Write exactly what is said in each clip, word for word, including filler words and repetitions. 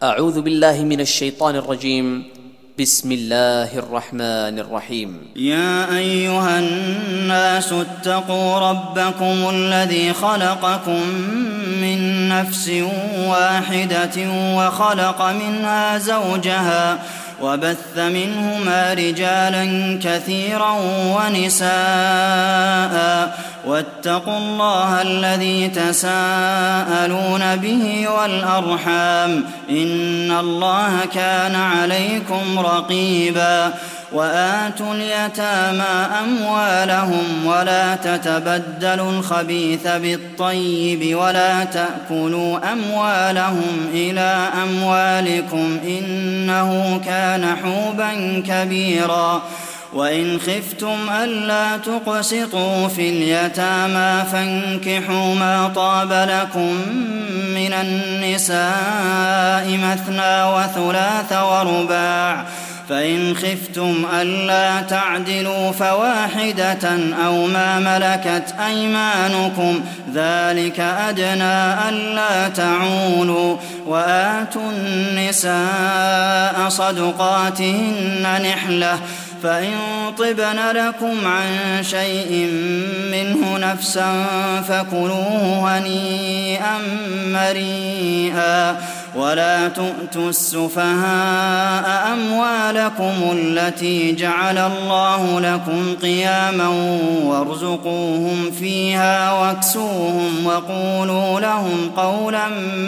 أعوذ بالله من الشيطان الرجيم. بسم الله الرحمن الرحيم. يا أيها الناس اتقوا ربكم الذي خلقكم من نفس واحدة وخلق منها زوجها وبث منهما رجالا كثيرا ونساء واتقوا الله الذي تساءلون به والأرحام إن الله كان عليكم رقيبا وآتوا اليتامى أموالهم ولا تتبدلوا الخبيث بالطيب ولا تأكلوا أموالهم إلى أموالكم إنه كان حوبا كبيرا وإن خفتم ألا تقسطوا في اليتامى فانكحوا ما طاب لكم من النساء مثنى وثلاث ورباع فإن خفتم ألا تعدلوا فواحدة أو ما ملكت أيمانكم ذلك أدنى ألا تعولوا وآتوا النساء صدقاتهن نحلة فإن طبن لكم عن شيء منه نفسا فكلوه هنيئا مريئا ولا تؤتوا السفهاء أموالكم التي جعل الله لكم قياما وارزقوهم فيها واكسوهم وقولوا لهم قولا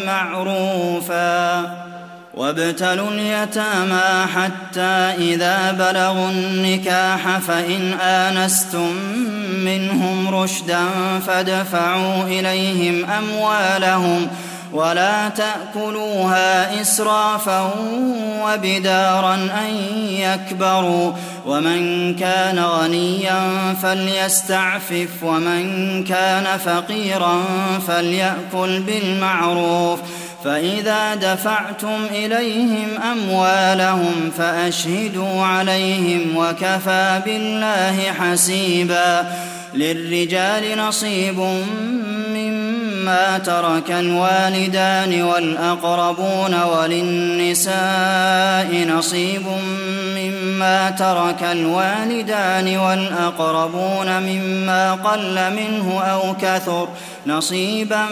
معروفا وابتلوا اليتامى حتى إذا بلغوا النكاح فإن آنستم منهم رشدا فادفعوا إليهم أموالهم ولا تأكلوها إسرافا وبدارا أن يكبروا ومن كان غنيا فليستعفف ومن كان فقيرا فليأكل بالمعروف فإذا دفعتم إليهم أموالهم فأشهدوا عليهم وكفى بالله حسيبا للرجال نصيب مما ترك الوالدان والأقربون وللنساء نصيب مما ترك الوالدان والأقربون مما قل منه أو كثر نصيبا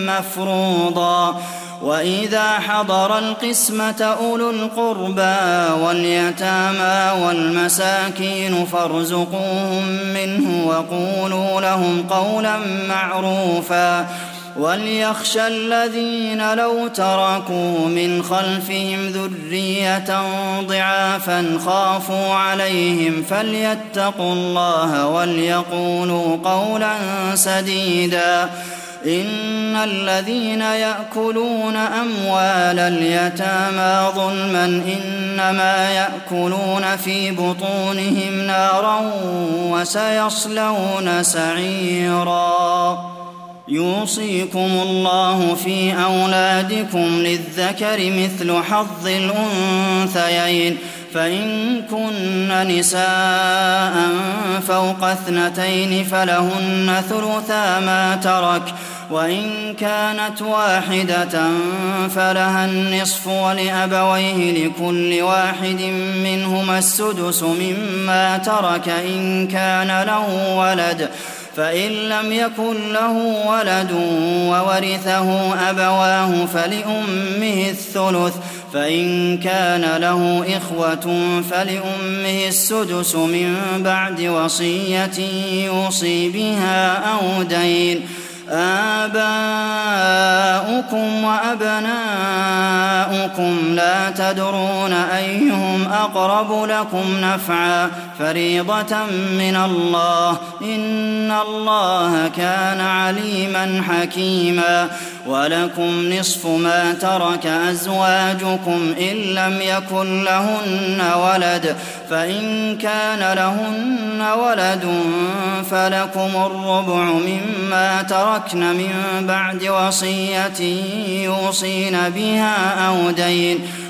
مفروضا وإذا حضر القسمة أولو القربى واليتامى والمساكين فارزقوهم منه وقولوا لهم قولا معروفا وليخشى الذين لو تركوا من خلفهم ذرية ضعافا خافوا عليهم فليتقوا الله وليقولوا قولا سديدا إن الذين يأكلون أموال اليتامى ظلما إنما يأكلون في بطونهم نارا وسيصلون سعيرا يوصيكم الله في أولادكم للذكر مثل حظ الأنثيين فإن كن نساء فوق اثنتين فلهن ثلثا ما ترك وإن كانت واحدة فلها النصف ولأبويه لكل واحد منهما السدس مما ترك إن كان له ولد فإن لم يكن له ولد وورثه أبواه فلأمه الثلث فإن كان له إخوة فلأمه السدس من بعد وصية يوصي بها أو دين آباؤكم وأبناؤكم لا تدرون أيهم أقرب لكم نفعا فريضة من الله إن الله كان عليما حكيما ولكم نصف ما ترك أزواجكم إن لم يكن لهن ولد فإن كان لهن ولد فلكم الربع مما تركن من بعد وصية يوصين بها أو دين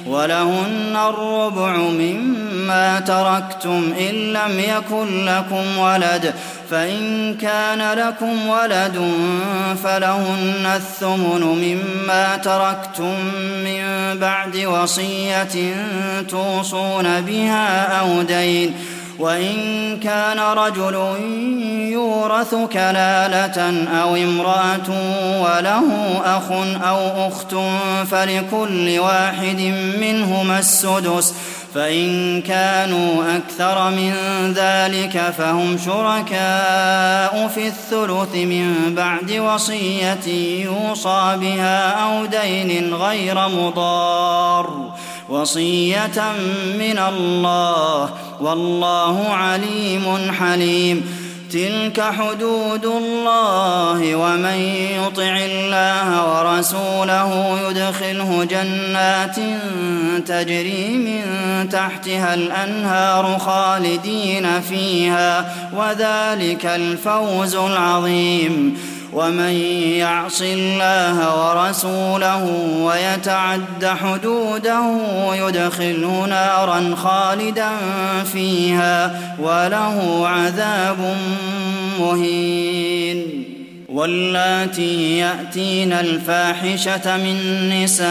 ولهن الربع مما تركتم إن لم يكن لكم ولد، فإن كان لكم ولد فلهن الثمن مما تركتم من بعد وصية توصون بها أو دين. وإن كان رجل يورث كلالة أو امرأة وله أخ أو أخت فلكل واحد منهما السدس، فإن كانوا أكثر من ذلك فهم شركاء في الثلث من بعد وصية يوصى بها أو دين غير مضار، وصية من الله، والله عليم حليم. تلك حدود الله، ومن يطع الله ورسوله يدخله جنات تجري من تحتها الأنهار خالدين فيها، وذلك الفوز العظيم. ومن يعص الله ورسوله ويتعد حدوده يدخله نارا خالدا فيها وله عذاب مهين. واللاتي يأتين الفاحشة من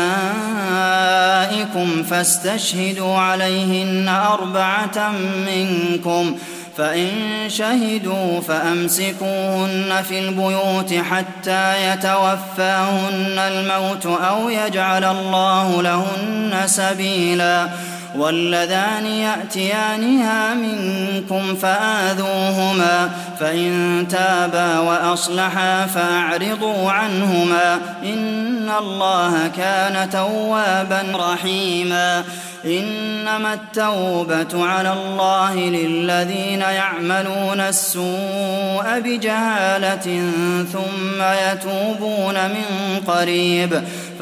نسائكم فاستشهدوا عليهن أربعة منكم، فإن شهدوا فأمسكوهن في البيوت حتى يتوفاهن الموت أو يجعل الله لهن سبيلا. واللذان يأتيانها منكم فآذوهما، فإن تابا وأصلحا فأعرضوا عنهما، إن الله كان توابا رحيما. إنما التوبة على الله للذين يعملون السوء بجهالة ثم يتوبون من قريب،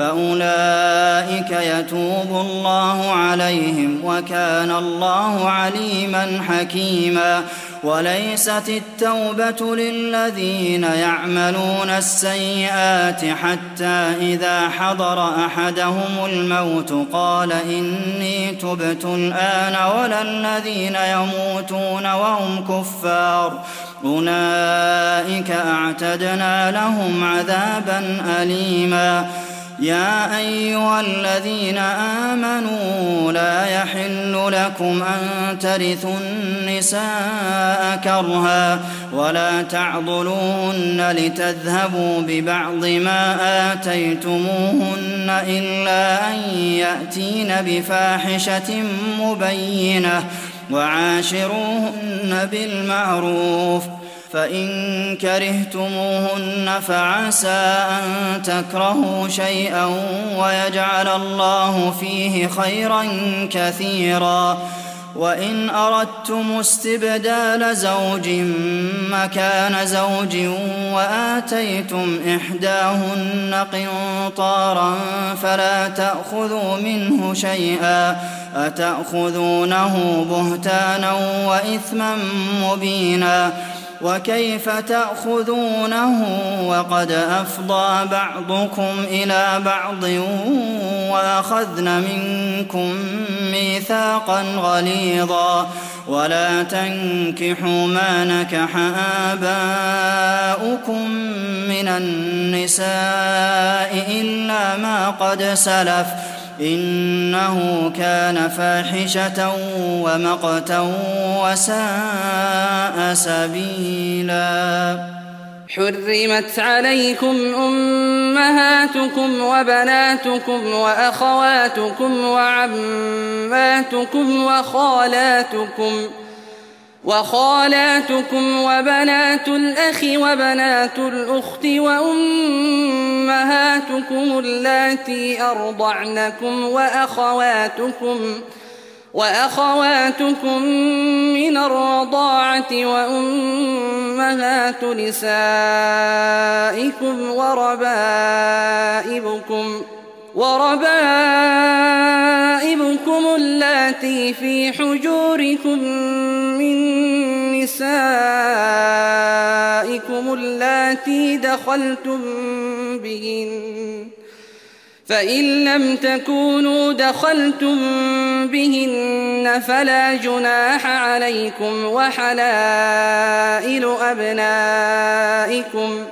فأولئك يتوب الله عليهم، وكان الله عليما حكيما. وليست التوبة للذين يعملون السيئات حتى إذا حضر أحدهم الموت قال إني تبت الآن، ولا الذين يموتون وهم كفار، أولئك أعتدنا لهم عذابا أليما. يا أيها الذين آمنوا لا يحل لكم أن ترثوا النساء كرها ولا تعضلوهن لتذهبوا ببعض ما آتيتموهن إلا أن يأتين بفاحشة مبينة، وعاشروهن بالمعروف، فإن كرهتموهن فعسى أن تكرهوا شيئا ويجعل الله فيه خيرا كثيرا. وإن أردتم استبدال زوج مكان زوج وآتيتم إحداهن قنطارا فلا تأخذوا منه شيئا، أتأخذونه بهتانا وإثما مبينا. وكيف تأخذونه وقد أفضى بعضكم إلى بعض وأخذن منكم ميثاقا غليظا. ولا تنكحوا ما نكح آباؤكم من النساء إلا ما قد سلف، إنه كان فاحشة ومقتا وساء سبيلا. حرمت عليكم أمهاتكم وبناتكم وأخواتكم وعماتكم وخالاتكم وخالاتكم وبنات الأخ وبنات الأخت وأمهاتكم اللاتي أرضعنكم وأخواتكم وأخواتكم من الرضاعة وأمهات نسائكم وربائبكم وربائبكم اللاتي في حجوركم من نسائكم اللاتي دخلتم بهن فإن لم تكونوا دخلتم بهن فلا جناح عليكم وحلائل أبنائكم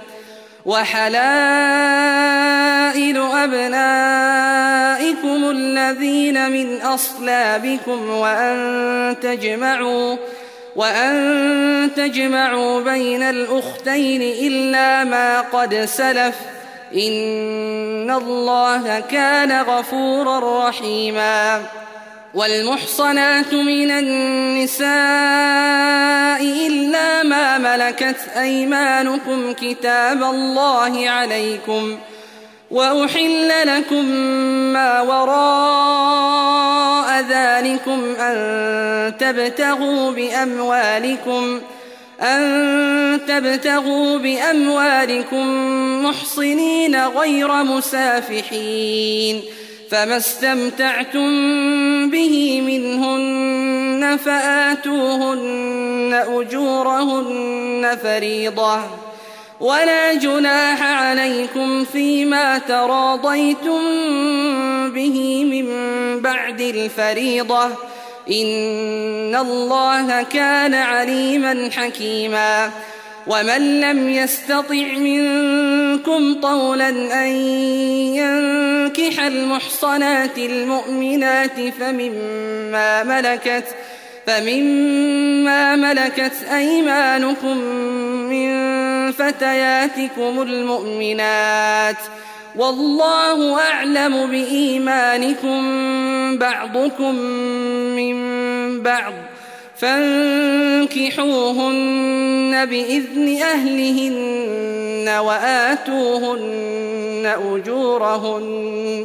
وحلائل أبنائكم الذين من أصلابكم وأن تجمعوا وأن تجمعوا بين الأختين إلا ما قد سلف إن الله كان غفورا رحيما. والمحصنات من النساء إلا ما ملكت أيمانكم كتاب الله عليكم وأحل لكم ما وراء ذلكم أن تبتغوا بأموالكم أن تبتغوا بأموالكم محصنين غير مسافحين فما استمتعتم به منهن فآتوهن أجورهن فريضة ولا جناح عليكم فيما تراضيتم به من بعد الفريضة إن الله كان عليما حكيما. ومن لم يستطع منكم طولا أن ينكح المحصنات المؤمنات فمما ملكت فمما ملكت أيمانكم من فتياتكم المؤمنات والله أعلم بإيمانكم بعضكم من بعض فانكحوهن بإذن أهلهن وآتوهن أجورهن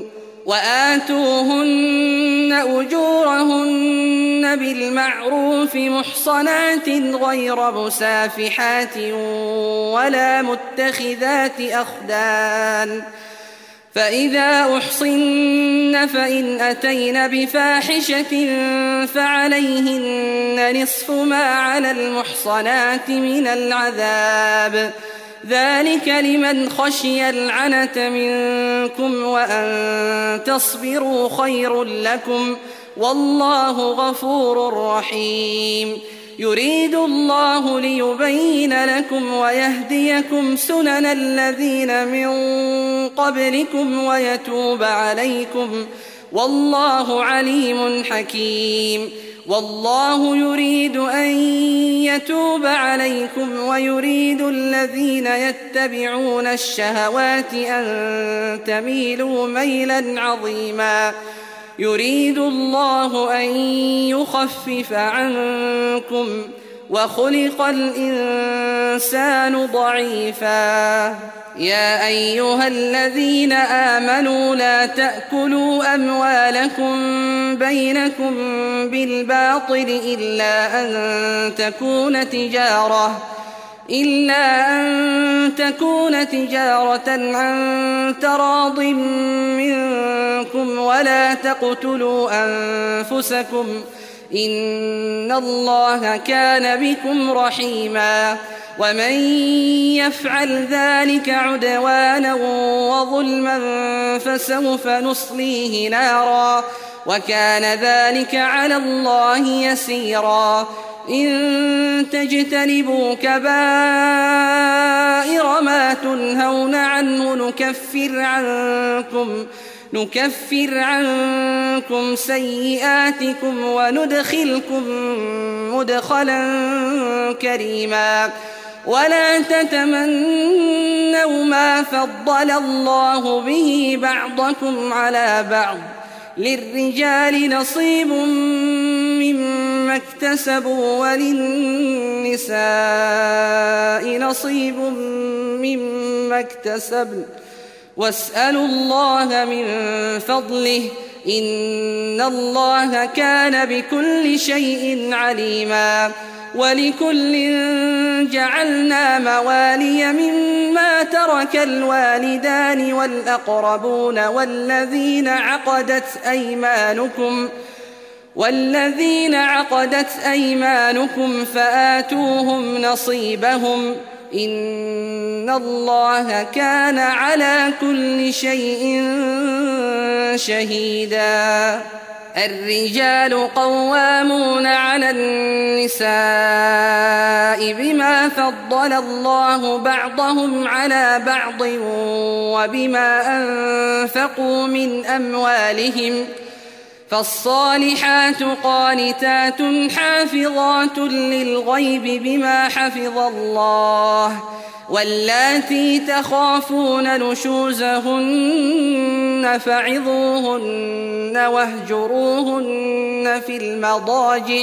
وآتوهن أجورهن بالمعروف محصنات غير مسافحات ولا متخذات أخدان فإذا أحصن فإن أتين بفاحشة فعليهن نصف ما على المحصنات من العذاب ذلك لمن خشي العنة منكم وأن تصبروا خير لكم والله غفور رحيم. يريد الله ليبين لكم ويهديكم سنن الذين من قبلكم ويتوب عليكم والله عليم حكيم. والله يريد أن يتوب عليكم ويريد الذين يتبعون الشهوات أن تميلوا ميلا عظيما. يريد الله أن يخفف عنكم وخلق الإنسان ضعيفا. يا أيها الذين آمنوا لا تأكلوا أموالكم بينكم بالباطل إلا أن تكون تجارة إلا أن تكون تجارة عن تراض منكم ولا تقتلوا أنفسكم إن الله كان بكم رحيما. ومن يفعل ذلك عدوانا وظلما فسوف نصليه نارا وكان ذلك على الله يسيرا. إن تجتنبوا كبائر ما تنهون عنه نكفر عنكم نكفر عنكم سيئاتكم وندخلكم مدخلا كريما. ولا تتمنوا ما فضل الله به بعضكم على بعض للرجال نصيب مما اكتسبوا وللنساء نصيب مما اكتسبن واسألوا الله من فضله إن الله كان بكل شيء عليما. ولكل جعلنا موالي مما ترك الوالدان والأقربون والذين عقدت أيمانكم والذين عقدت أيمانكم فآتوهم نصيبهم إن الله كان على كل شيء شهيدا. الرجال قوامون على النساء بما فضل الله بعضهم على بعض وبما أنفقوا من أموالهم، فالصالحات قانتات حافظات للغيب بما حفظ الله، واللاتي تخافون نشوزهن فعظوهن واهجروهن في المضاجع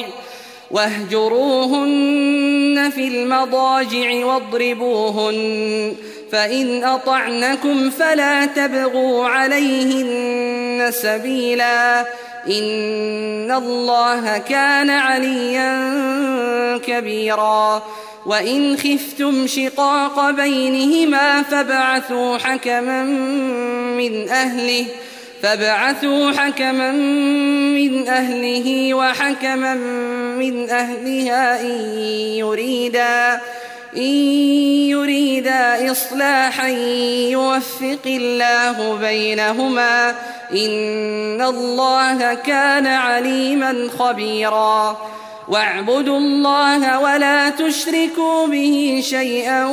واهجروهن في المضاجع واضربوهن، فإن أطعنكم فلا تبغوا عليهن سبيلا، إن الله كان عليا كبيرا. وإن خفتم شقاق بينهما فابعثوا حكما من أهله فابعثوا حكما من أهله وحكما من أهلها إن يريدا إن يريدا إصلاحا يوفق الله بينهما، إن الله كان عليما خبيرا. واعبدوا الله ولا تشركوا به شيئا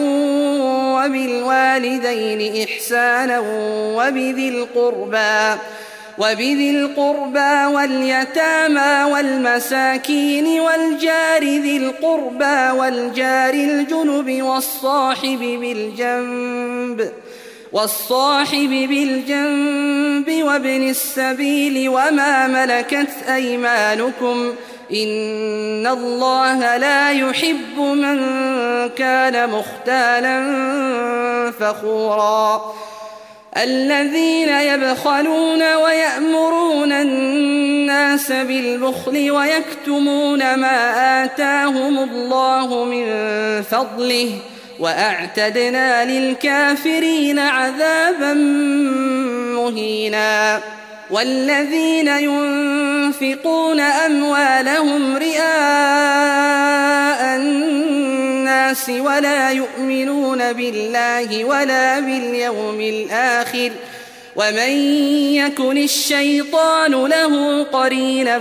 وبالوالدين إحسانا وبذي القربى وبذي القربى واليتامى والمساكين والجار ذي القربى والجار الجنب والصاحب بالجنب والصاحب بالجنب وابن السبيل وما ملكت أيمانكم، إن الله لا يحب من كان مختالا فخورا. الذين يبخلون ويأمرون الناس بالبخل ويكتمون ما آتاهم الله من فضله، وأعتدنا للكافرين عذابا مهينا. والذين ينفقون أموالهم رئاء الناس ولا يؤمنون بالله ولا باليوم الآخر، ومن يكن الشيطان له قرينا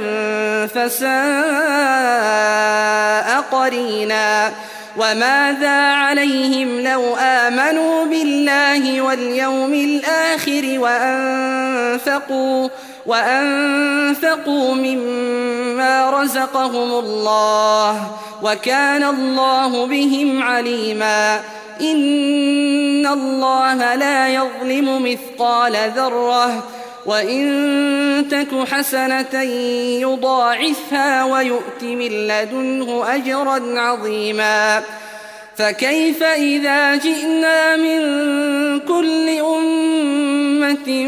فساء قرينا. وماذا عليهم لو آمنوا بالله واليوم الآخر وأنفقوا, وأنفقوا مما رزقهم الله، وكان الله بهم عليما. إن الله لا يظلم مثقال ذرة، وإن تك حسنة يضاعفها ويؤت من لدنه أجرا عظيما. فكيف إذا جئنا من كل أمة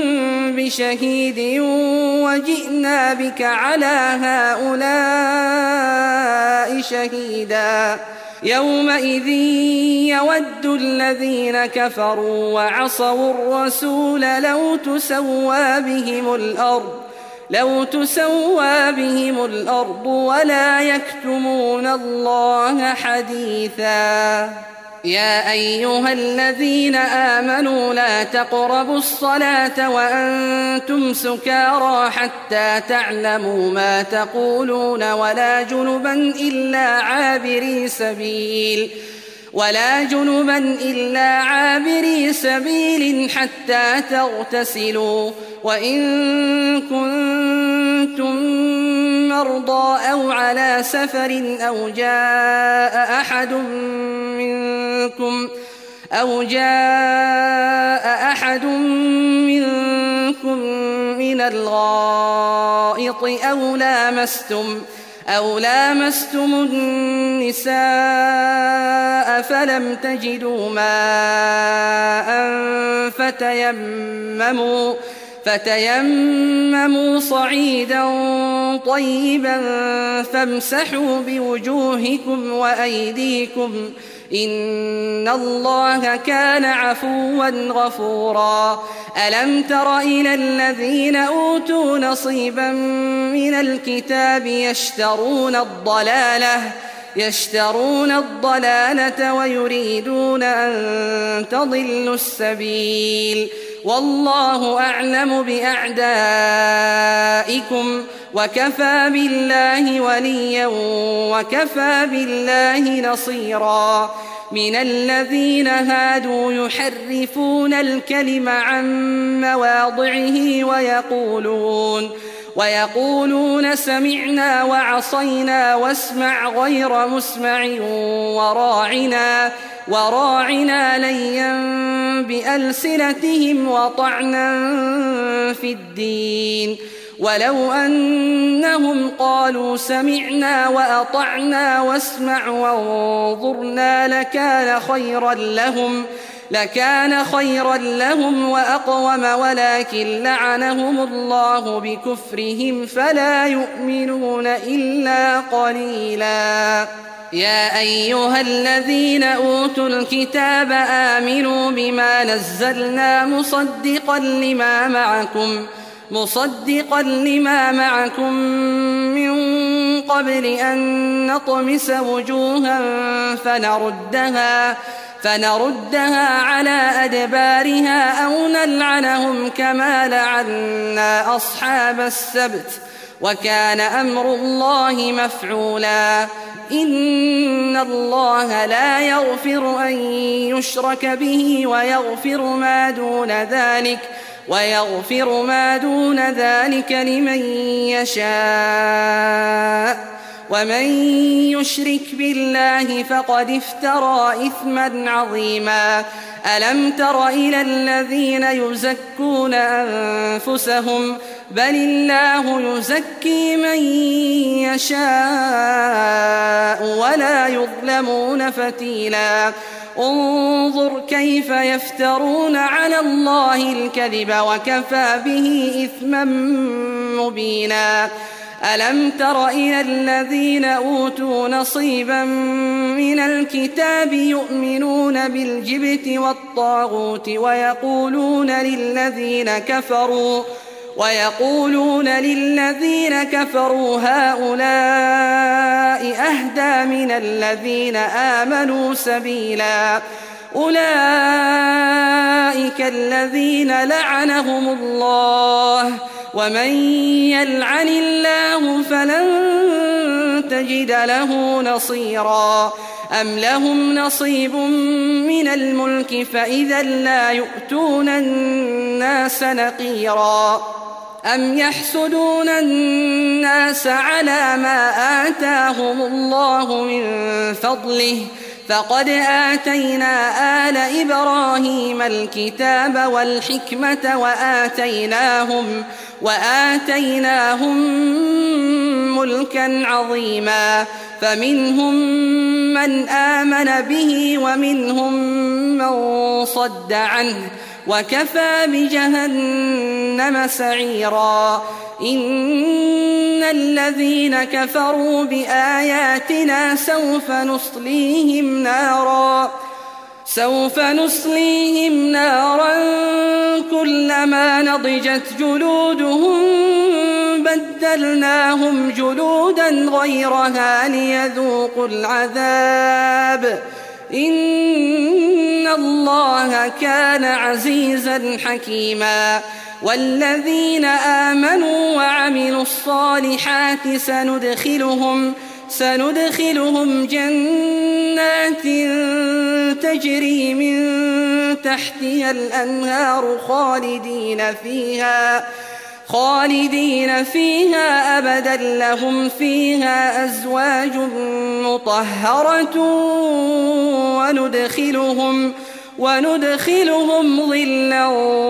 بشهيد وجئنا بك على هؤلاء شهيدا؟ يومئذ يود الذين كفروا وعصوا الرسول لو تسوى بهم الأرض لو تسوى بهم الأرض ولا يكتمون الله حديثا. يا أيها الذين آمنوا لا تقربوا الصلاة وأنتم سكارى حتى تعلموا ما تقولون ولا جنبا إلا عابري سبيل ولا جنبا إلا عابري سبيل حتى تغتسلوا، وإن كنتم مرضى أو على سفر أو جاء أحد منكم أو جاء أحد منكم من الغائط أو لامستم أو لامستم النساء فلم تجدوا ماء فتيمموا فتيمموا صعيدا طيبا فامسحوا بوجوهكم وأيديكم، إن الله كان عفوا غفورا. ألم تر إلى الذين أوتوا نصيبا من الكتاب يشترون الضلالة يشترون الضلالة ويريدون أن تضلوا السبيل والله أعلم بأعدائكم وكفى بالله وليا وكفى بالله نصيرا. من الذين هادوا يحرفون الكلم عن مواضعه ويقولون ويقولون سمعنا وعصينا واسمع غير مسمع وراعنا وراعنا ليا بألسنتهم وطعنا في الدين ولو أنهم قالوا سمعنا وأطعنا واسمع وانظرنا لكان خيرا لهم لكان خيرا لهم وأقوم ولكن لعنهم الله بكفرهم فلا يؤمنون إلا قليلا. يا أيها الذين أوتوا الكتاب آمنوا بما نزلنا مصدقا لما معكم مصدقا لما معكم من قبل أن نطمس وجوها فنردها فنردها على أدبارها أو نلعنهم كما لعنا أصحاب السبت وكان أمر الله مفعولا. إن الله لا يغفر أن يشرك به ويغفر ما دون ذلك ويغفر ما دون ذلك لمن يشاء ومن يشرك بالله فقد افترى إثما عظيما. ألم تر إلى الذين يزكون أنفسهم بل الله يزكي من يشاء ولا يظلمون فتيلا. انظر كيف يفترون على الله الكذب وكفى به إثما مبينا. ألم تر إلى الذين أوتوا نصيبا من الكتاب يؤمنون بالجبت والطاغوت ويقولون للذين كفروا ويقولون للذين كفروا هؤلاء أهدى من الذين آمنوا سبيلا. أولئك الذين لعنهم الله ومن يلعن الله فلن تجد له نصيرا. أم لهم نصيب من الملك فإذا لا يؤتون الناس نقيرا. أم يحسدون الناس على ما آتاهم الله من فضله فقد آتينا آل إبراهيم الكتاب والحكمة وآتيناهم وآتيناهم ملكا عظيما. فمنهم من آمن به ومنهم من صد عنه وكفى بجهنم سعيرا. إن الذين كفروا بآياتنا سوف نصليهم نارا سوف نصليهم نارا كلما نضجت جلودهم بدلناهم جلودا غيرها ليذوقوا العذاب إن الله كان عزيزا حكيما. والذين آمنوا وعملوا الصالحات سندخلهم سندخلهم جنات تجري من تحتها الأنهار خالدين فيها خالدين فيها أبدا لهم فيها أزواج مطهرة وندخلهم وندخلهم ظلا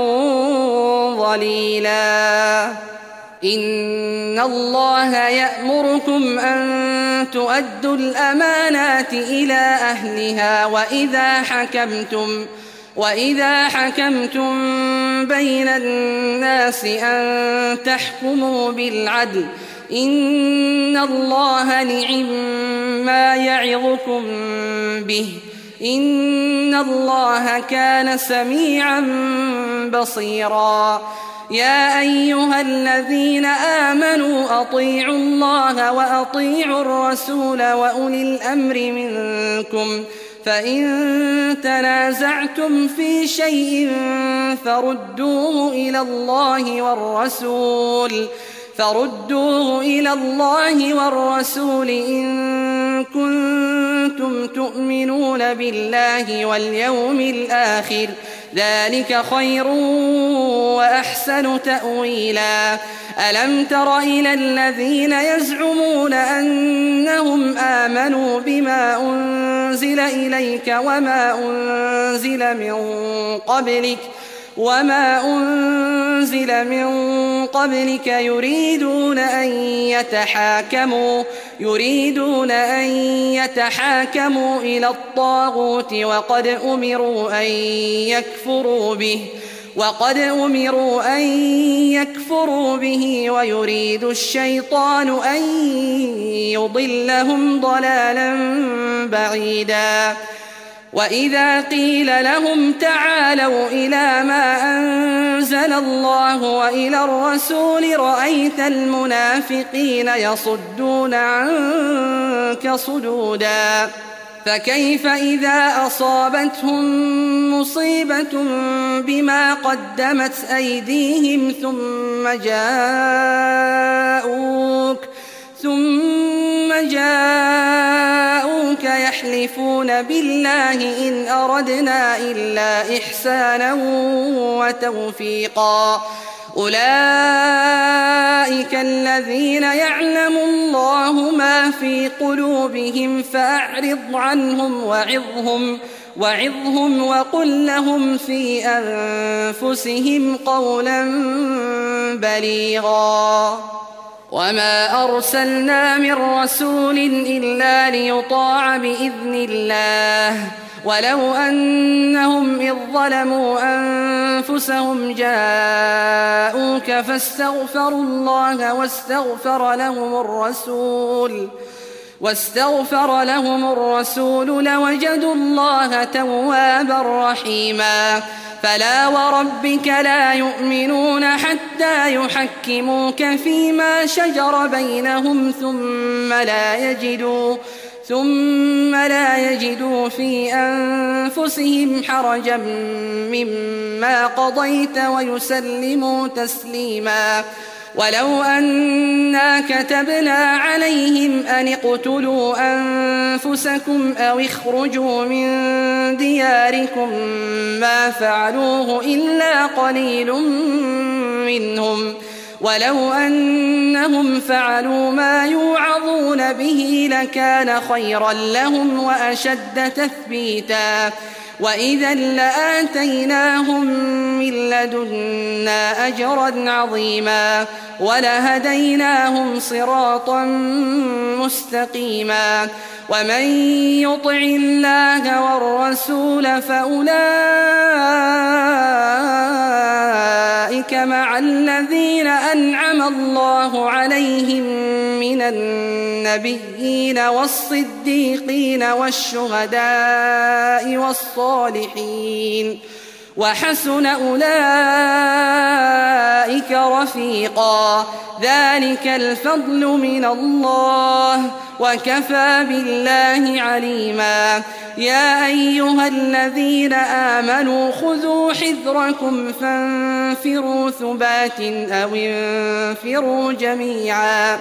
ظليلا. إن الله يأمركم أن تؤدوا الأمانات إلى أهلها وإذا حكمتم وإذا حكمتم بين الناس أن تحكموا بالعدل إن الله نعم ما يعظكم به إن الله كان سميعا بصيرا. يا أيها الذين آمنوا أطيعوا الله وأطيعوا الرسول وأولي الأمر منكم فإن تنازعتم في شيء فردوه إلى الله والرسول فردوه إلى الله والرسول إن كنتم تؤمنون بالله واليوم الآخر ذلك خير وأحسن تأويلا. ألم تر إلى الذين يزعمون أنهم آمنوا بما أنزل إليك وما أنزل من قبلك وما أنزل من قبلك يريدون أن يتحاكموا يريدون أن يتحاكموا إلى الطاغوت وقد أمروا أن يكفروا به وقد أمروا أن يكفروا به ويريد الشيطان أن يضلهم ضلالا بعيدا. وإذا قيل لهم تعالوا إلى ما أنزل الله وإلى الرسول رأيت المنافقين يصدون عنك صدودا. فكيف إذا أصابتهم مصيبة بما قدمت أيديهم ثم جاءوك ثم جاءوك يحلفون بالله إن أردنا إلا إحسانا وتوفيقا أولئك الذين يعلم الله ما في قلوبهم فأعرض عنهم وعظهم وعظهم وقل لهم في أنفسهم قولا بليغا. وما أرسلنا من رسول إلا ليطاع بإذن الله ولو أنهم إذ ظلموا أنفسهم جاءوك فاستغفروا الله واستغفر لهم الرسول واستغفر لهم الرسول لوجدوا الله توابا رحيما. فلا وربك لا يؤمنون حتى يحكموك فيما شجر بينهم ثم لا يجدوا ثم لا يجدوا في أنفسهم حرجا مما قضيت ويسلموا تسليما. ولو أنا كتبنا عليهم أن اقتلوا أنفسكم أو اخرجوا من دياركم ما فعلوه إلا قليل منهم ولو أنهم فعلوا ما يوعظون به لكان خيرا لهم وأشد تثبيتا. وإذا لآتيناهم من لدنا أجرا عظيما ولهديناهم صراطا مستقيما. ومن يطع الله والرسول فأولئك مع الذين أنعم الله عليهم من النبيين والصديقين والشهداء والصالحين وحسن أولئك رفيقا. ذلك الفضل من الله وكفى بالله عليما. يا أيها الذين آمنوا خذوا حذركم فانفروا ثبات أو انفروا جميعا.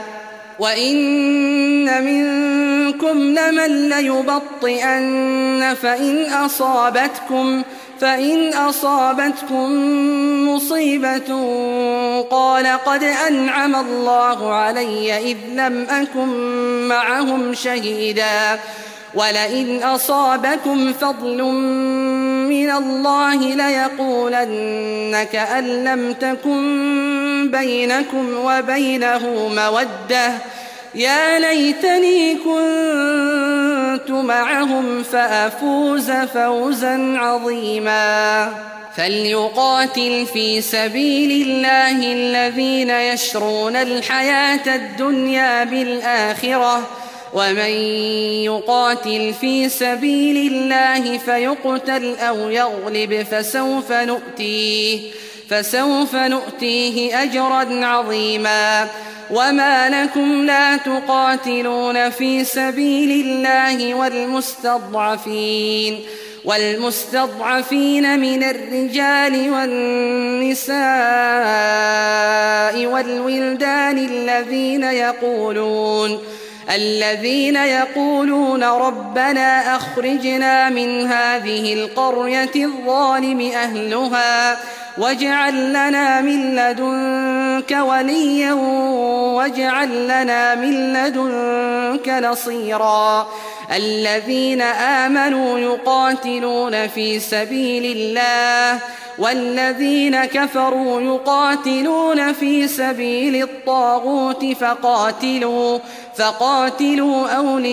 وإن منكم لمن ليبطئن فإن أصابتكم فإن أصابتكم مصيبة قال قد أنعم الله علي إذ لم أكن معهم شهيدا. ولئن أصابكم فضل من الله ليقولن كأن لم تكن بينكم وبينه مودة يا ليتني كنت معهم فأفوز فوزا عظيما. فليقاتل في سبيل الله الذين يشرون الحياة الدنيا بالآخرة ومن يقاتل في سبيل الله فيقتل أو يغلب فسوف نؤتيه فسوف نؤتيه أجرا عظيما. وما لكم لا تقاتلون في سبيل الله والمستضعفين والمستضعفين من الرجال والنساء والولدان الذين يقولون الذين يقولون ربنا أخرجنا من هذه القرية الظالم أهلها واجعل لنا من لدنك وليا واجعل لنا من لدنك نصيرا. الذين آمنوا يقاتلون في سبيل الله والذين كفروا يقاتلون في سبيل الطاغوت فقاتلوا فقاتلوا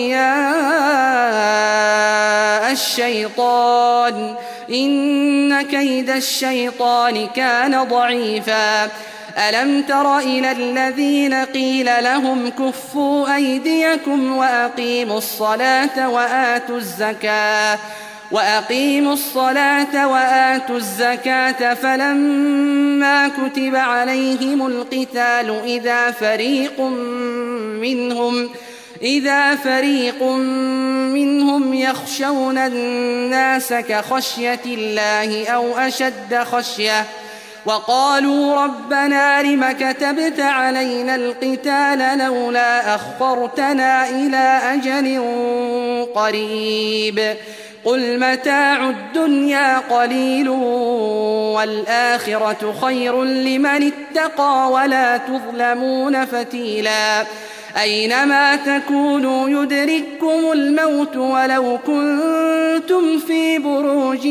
أولياء الشيطان إن كيد الشيطان كان ضعيفا. ألم تر إلى الذين قيل لهم كفوا أيديكم وأقيموا الصلاة وآتوا الزكاة وأقيموا الصلاة وآتوا الزكاة فلما كتب عليهم القتال إذا فريق منهم إذا فريق منهم يخشون الناس كخشية الله أو أشد خشية وقالوا ربنا لم كتبت علينا القتال لولا أخرتنا إلى أجل قريب قل متاع الدنيا قليل والآخرة خير لمن اتقى ولا تظلمون فتيلا. أينما تكونوا يدرككم الموت ولو كنتم في بروج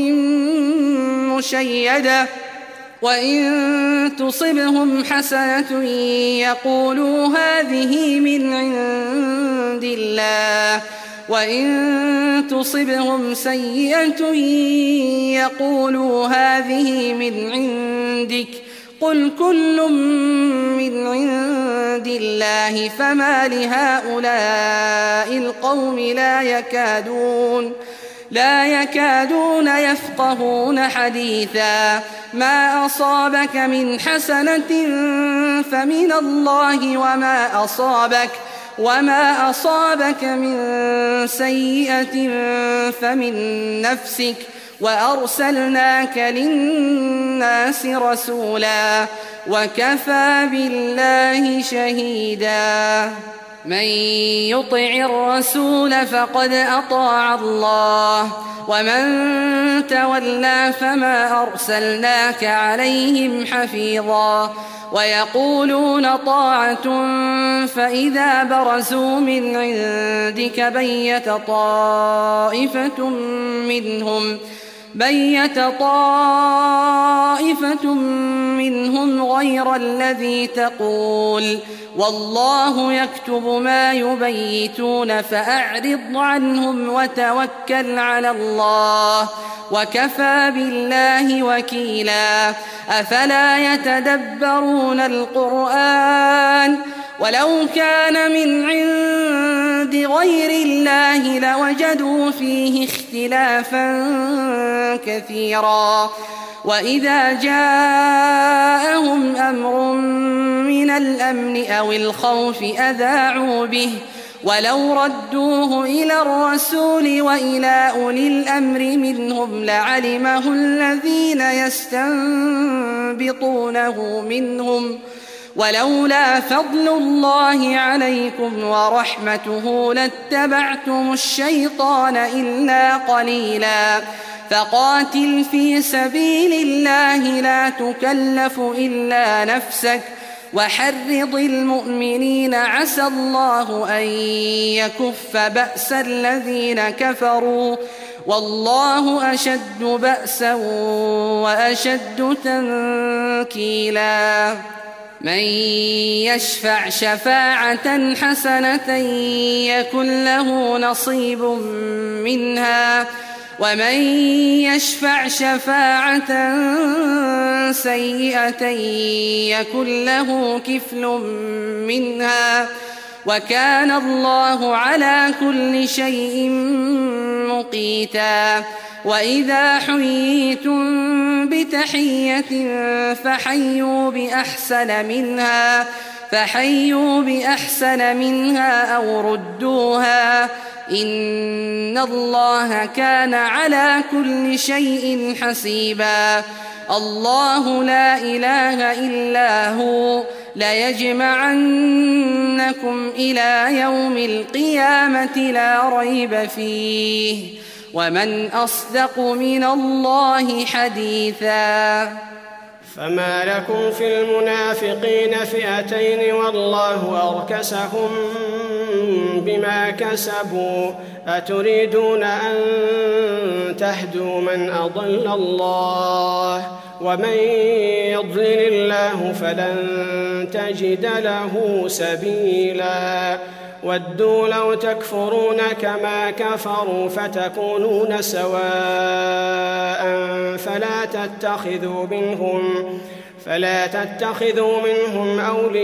مشيدة وإن تصبهم حسنة يقولوا هذه من عند الله وإن تصبهم سيئة يقولوا هذه من عندك قل كل من عند الله فما لهؤلاء القوم لا يكادون لا يكادون يفقهون حديثا. ما أصابك من حسنة فمن الله وما أصابك وما أصابك من سيئة فمن نفسك وأرسلناك للناس رسولا وكفى بالله شهيدا. من يطع الرسول فقد أطاع الله ومن تولى فما أرسلناك عليهم حفيظا. ويقولون طاعة فإذا برزوا من عندك بيت طائفة منهم بيت طائفة منهم غير الذي تقول والله يكتب ما يبيتون فأعرض عنهم وتوكل على الله وكفى بالله وكيلا. أفلا يتدبرون القرآن ولو كان من عند غير الله لوجدوا فيه اختلافا كثيرا. وإذا جاءهم أمر من الأمن أو الخوف أذاعوا به ولو ردوه إلى الرسول وإلى أولي الأمر منهم لعلمه الذين يستنبطونه منهم ولولا فضل الله عليكم ورحمته لاتبعتم الشيطان إلا قليلا. فقاتل في سبيل الله لا تكلف إلا نفسك وحرض المؤمنين عسى الله أن يكف بأس الذين كفروا والله أشد بأسا وأشد تنكيلا. من يشفع شفاعة حسنة يكن له نصيب منها ومن يشفع شفاعة سيئة يكن له كفل منها وكان الله على كل شيء مقيتا. وإذا حييتم بتحية فحيوا بأحسن منها فحيوا بأحسن منها أو ردوها إن الله كان على كل شيء حسيبا. الله لا إله إلا هو ليجمعنكم إلى يوم القيامة لا ريب فيه ومن أصدق من الله حديثا. فما لكم في المنافقين فئتين والله أركسهم بما كسبوا أتريدون أن تهدوا من أضل الله ومن يضلل الله فلن تجد له سبيلا. ودوا لو تكفرون كما كفروا فتكونون سواء فلا تتخذوا منهم فلا تتخذوا منهم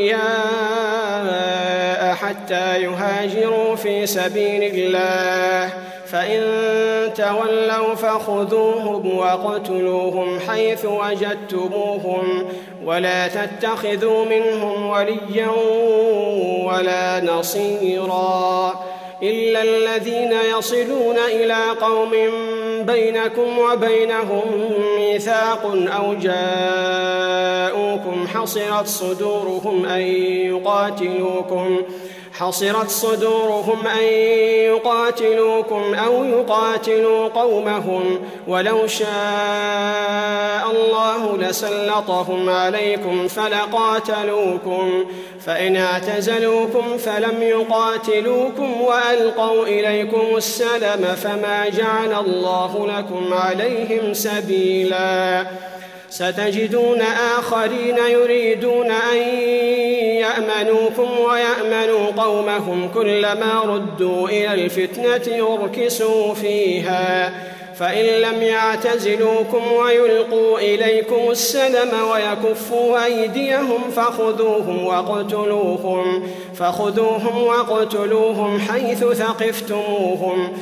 أولياء حتى يهاجروا في سبيل الله فإن تولوا فخذوهم واقتلوهم حيث وجدتموهم ولا تتخذوا منهم وليا ولا نصيرا إلا الذين يصلون إلى قوم بينكم وبينهم ميثاق أو جاءوكم حصرت صدورهم أن يقاتلوكم حصرت صدورهم أن يقاتلوكم أو يقاتلوا قومهم ولو شاء الله لسلطهم عليكم فلقاتلوكم فإن اعتزلوكم فلم يقاتلوكم وألقوا إليكم السلم فما جعل الله لكم عليهم سبيلا. ستجدون آخرين يريدون أن يأمنوكم ويأمنوا قومهم كلما ردوا إلى الفتنة يركسوا فيها فإن لم يعتزلوكم ويلقوا إليكم السلم ويكفوا أيديهم فخذوهم واقتلوهم فخذوهم واقتلوهم حيث ثقفتموهم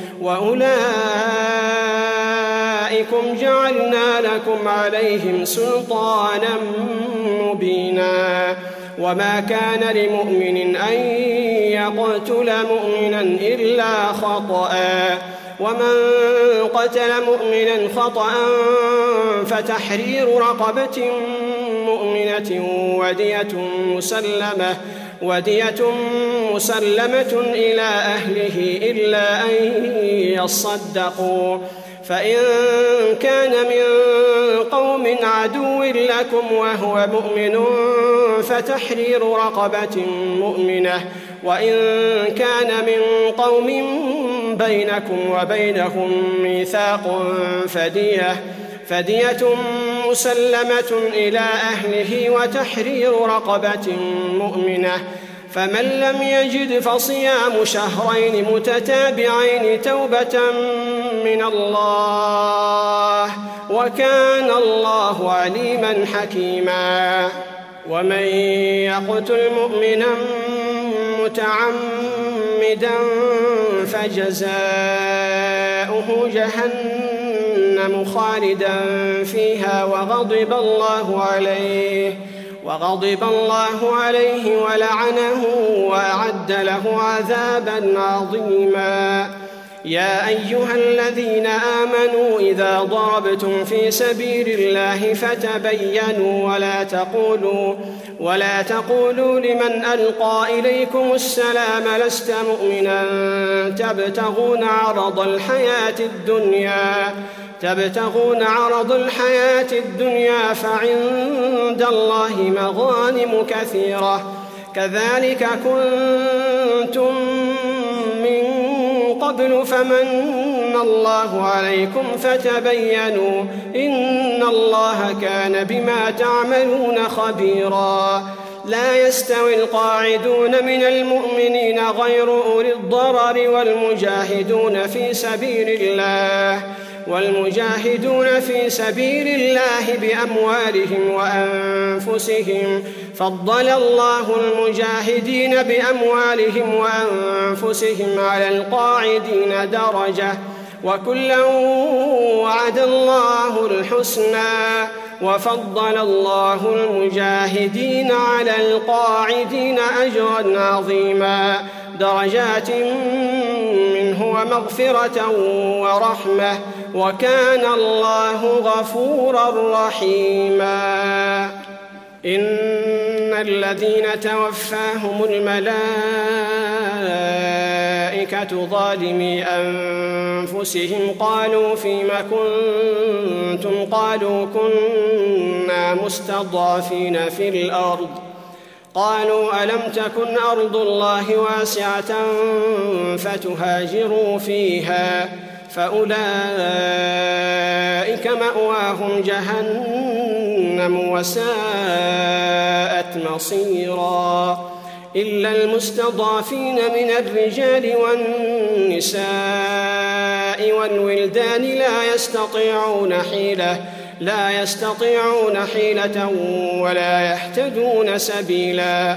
وأولئكم جعلنا لكم عليهم سلطانا مبينا. وما كان لمؤمن أن يقتل مؤمنا إلا خطأ ومن قتل مؤمنا خطأ فتحرير رقبة مؤمنة ودية مسلمة ودية مسلمة إلى أهله إلا أن يصدقوا فإن كان من قوم عدو لكم وهو مؤمن فتحرير رقبة مؤمنة وإن كان من قوم بينكم وبينهم ميثاق فدية فدية مسلمة إلى أهله وتحرير رقبة مؤمنة فمن لم يجد فصيام شهرين متتابعين توبة من الله وكان الله عليما حكيما. ومن يقتل مؤمنا متعمدا فجزاؤه جهنم خالدا فيها وغضب الله عليه وغضب الله عليه ولعنه وأعد له عذابا عظيما. يا أيها الذين آمنوا إذا ضربتم في سبيل الله فتبينوا ولا تقولوا ولا تقولوا لمن ألقى إليكم السلام لست مؤمنا تبتغون عرض الحياة الدنيا تبتغون عرض الحياة الدنيا فعند الله مغانم كثيرة كذلك كنتم من قبل فمن الله عليكم فتبينوا إن الله كان بما تعملون خبيرا. لا يستوي القاعدون من المؤمنين غير أولي الضرر والمجاهدون في سبيل الله والمجاهدون في سبيل الله بأموالهم وأنفسهم فضل الله المجاهدين بأموالهم وأنفسهم على القاعدين درجة وكلا وعد الله الحسنى وفضل الله المجاهدين على القاعدين أجرا عظيما درجات منه ومغفرة ورحمة وكان الله غفورا رحيما. إن الذين توفاهم الملائكة ظالمي أنفسهم قالوا فيما كنتم قالوا كنا مستضعفين في الأرض قالوا ألم تكن أرض الله واسعة فتهاجروا فيها فأولئك مأواهم جهنم وساءت مصيرا إلا المستضعفين من الرجال والنساء والولدان لا يستطيعون حيلة لا يستطيعون حيلة ولا يهتدون سبيلا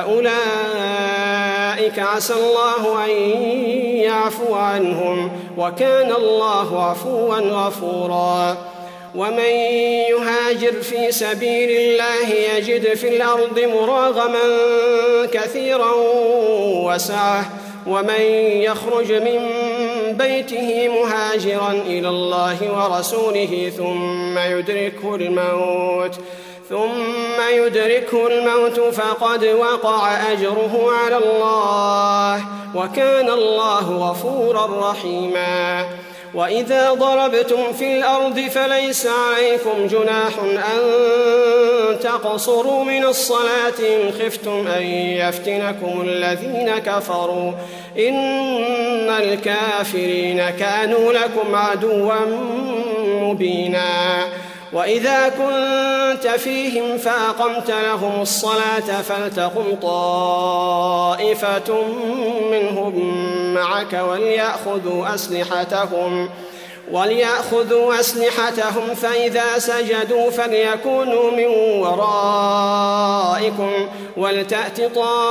فأولئك عسى الله أن يعفو عنهم وكان الله عفوا غفورا. ومن يهاجر في سبيل الله يجد في الأرض مراغما كثيرا وسعة ومن يخرج من بيته مهاجرا إلى الله ورسوله ثم يدركه الموت ثم يدركه الموت فقد وقع أجره على الله وكان الله غفورا رحيما. وإذا ضربتم في الأرض فليس عليكم جناح أن تقصروا من الصلاة إن خفتم أن يفتنكم الذين كفروا إن الكافرين كانوا لكم عدوا مبينا. وإذا كنت فيهم فأقمت لهم الصلاة فلتقم طائفة منهم معك وليأخذوا أسلحتهم وليأخذوا أسلحتهم فإذا سجدوا فليكونوا من ورائكم ولتأت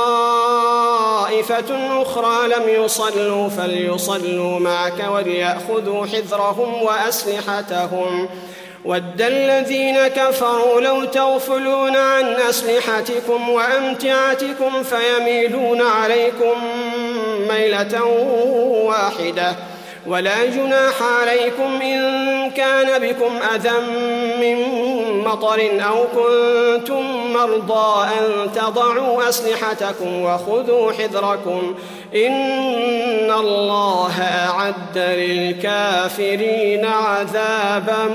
طائفة أخرى لم يصلوا فليصلوا معك وليأخذوا حذرهم وأسلحتهم ود الذين كفروا لو تغفلون عن أسلحتكم وأمتعتكم فيميلون عليكم ميلة واحدة ولا جناح عليكم إن كان بكم أذى من مطر أو كنتم مرضى أن تضعوا أسلحتكم وخذوا حذركم إن الله أعد للكافرين عذابا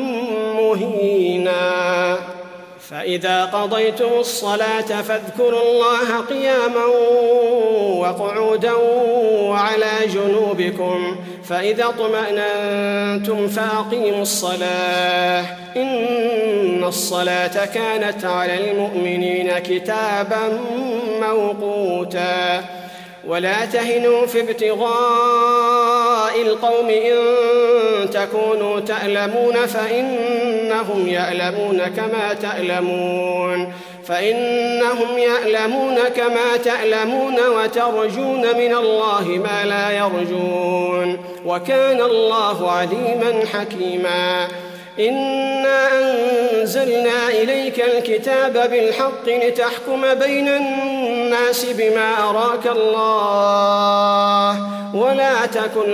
مهينا. فإذا قضيتم الصلاة فاذكروا الله قياما وقعودا وعلى جنوبكم فإذا اطمأننتم فأقيموا الصلاة إن الصلاة كانت على المؤمنين كتابا موقوتا. ولا تهنوا في ابتغاء القوم إن تكونوا تألمون فإنهم يألمون كما تألمون فإنهم يألمون كما تألمون وترجون من الله ما لا يرجون وكان الله عليما حكيما. إنا أنزلنا إليك الكتاب بالحق لتحكم بين الناس بما أراك الله ولا تكن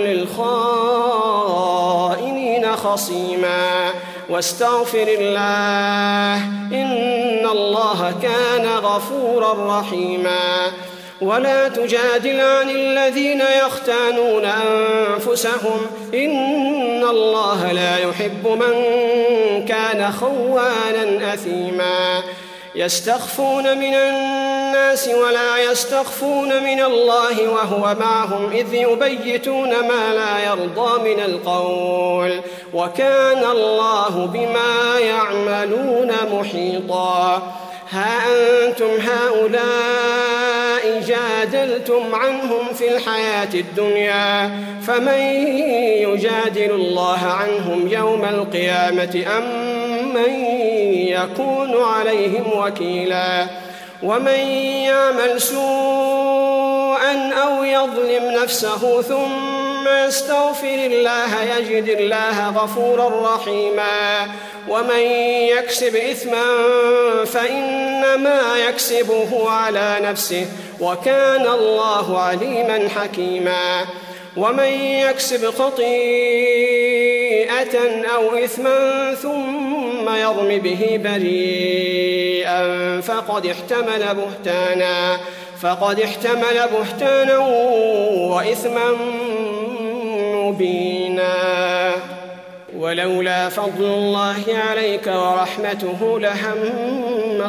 للخائنين خصيما واستغفر الله إن الله كان غفورا رحيما. ولا تجادل عن الذين يختانون أنفسهم إن الله لا يحب من كان خوانا أثيما. يستخفون من الناس ولا يستخفون من الله وهو معهم إذ يبيتون ما لا يرضى من القول وكان الله بما يعملون محيطا. ها أنتم هؤلاء جادلتم عنهم في الحياة الدنيا فمن يجادل الله عنهم يوم القيامة أم من يكون عليهم وكيلا. ومن يعمل سوءا أو يظلم نفسه ثم يستغفر الله يجد الله غفورا رحيما ومن يكسب إثما فإنما يكسبه على نفسه وكان الله عليما حكيما ومن يكسب خطيئة أو إثما ثم يرم به بريئا فقد احتمل بهتانا فقد احتمل بهتانا وإثما مبينا ولولا فضل الله عليك ورحمته لهمت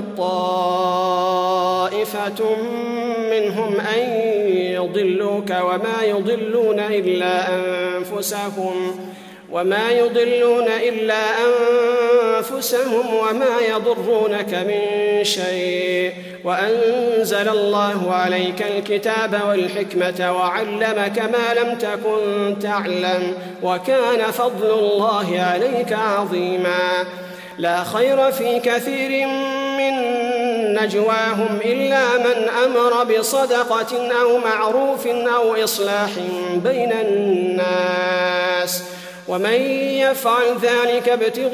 طائفة منهم أن يضلوك وما يضلون إلا أنفسهم وما يضلون إلا أنفسهم وما يضرونك من شيء وأنزل الله عليك الكتاب والحكمة وعلمك ما لم تكن تعلم وكان فضل الله عليك عظيما لا خير في كثير من نجواهم إلا من أمر بصدقة أو معروف أو إصلاح بين الناس ومن يفعل ذلك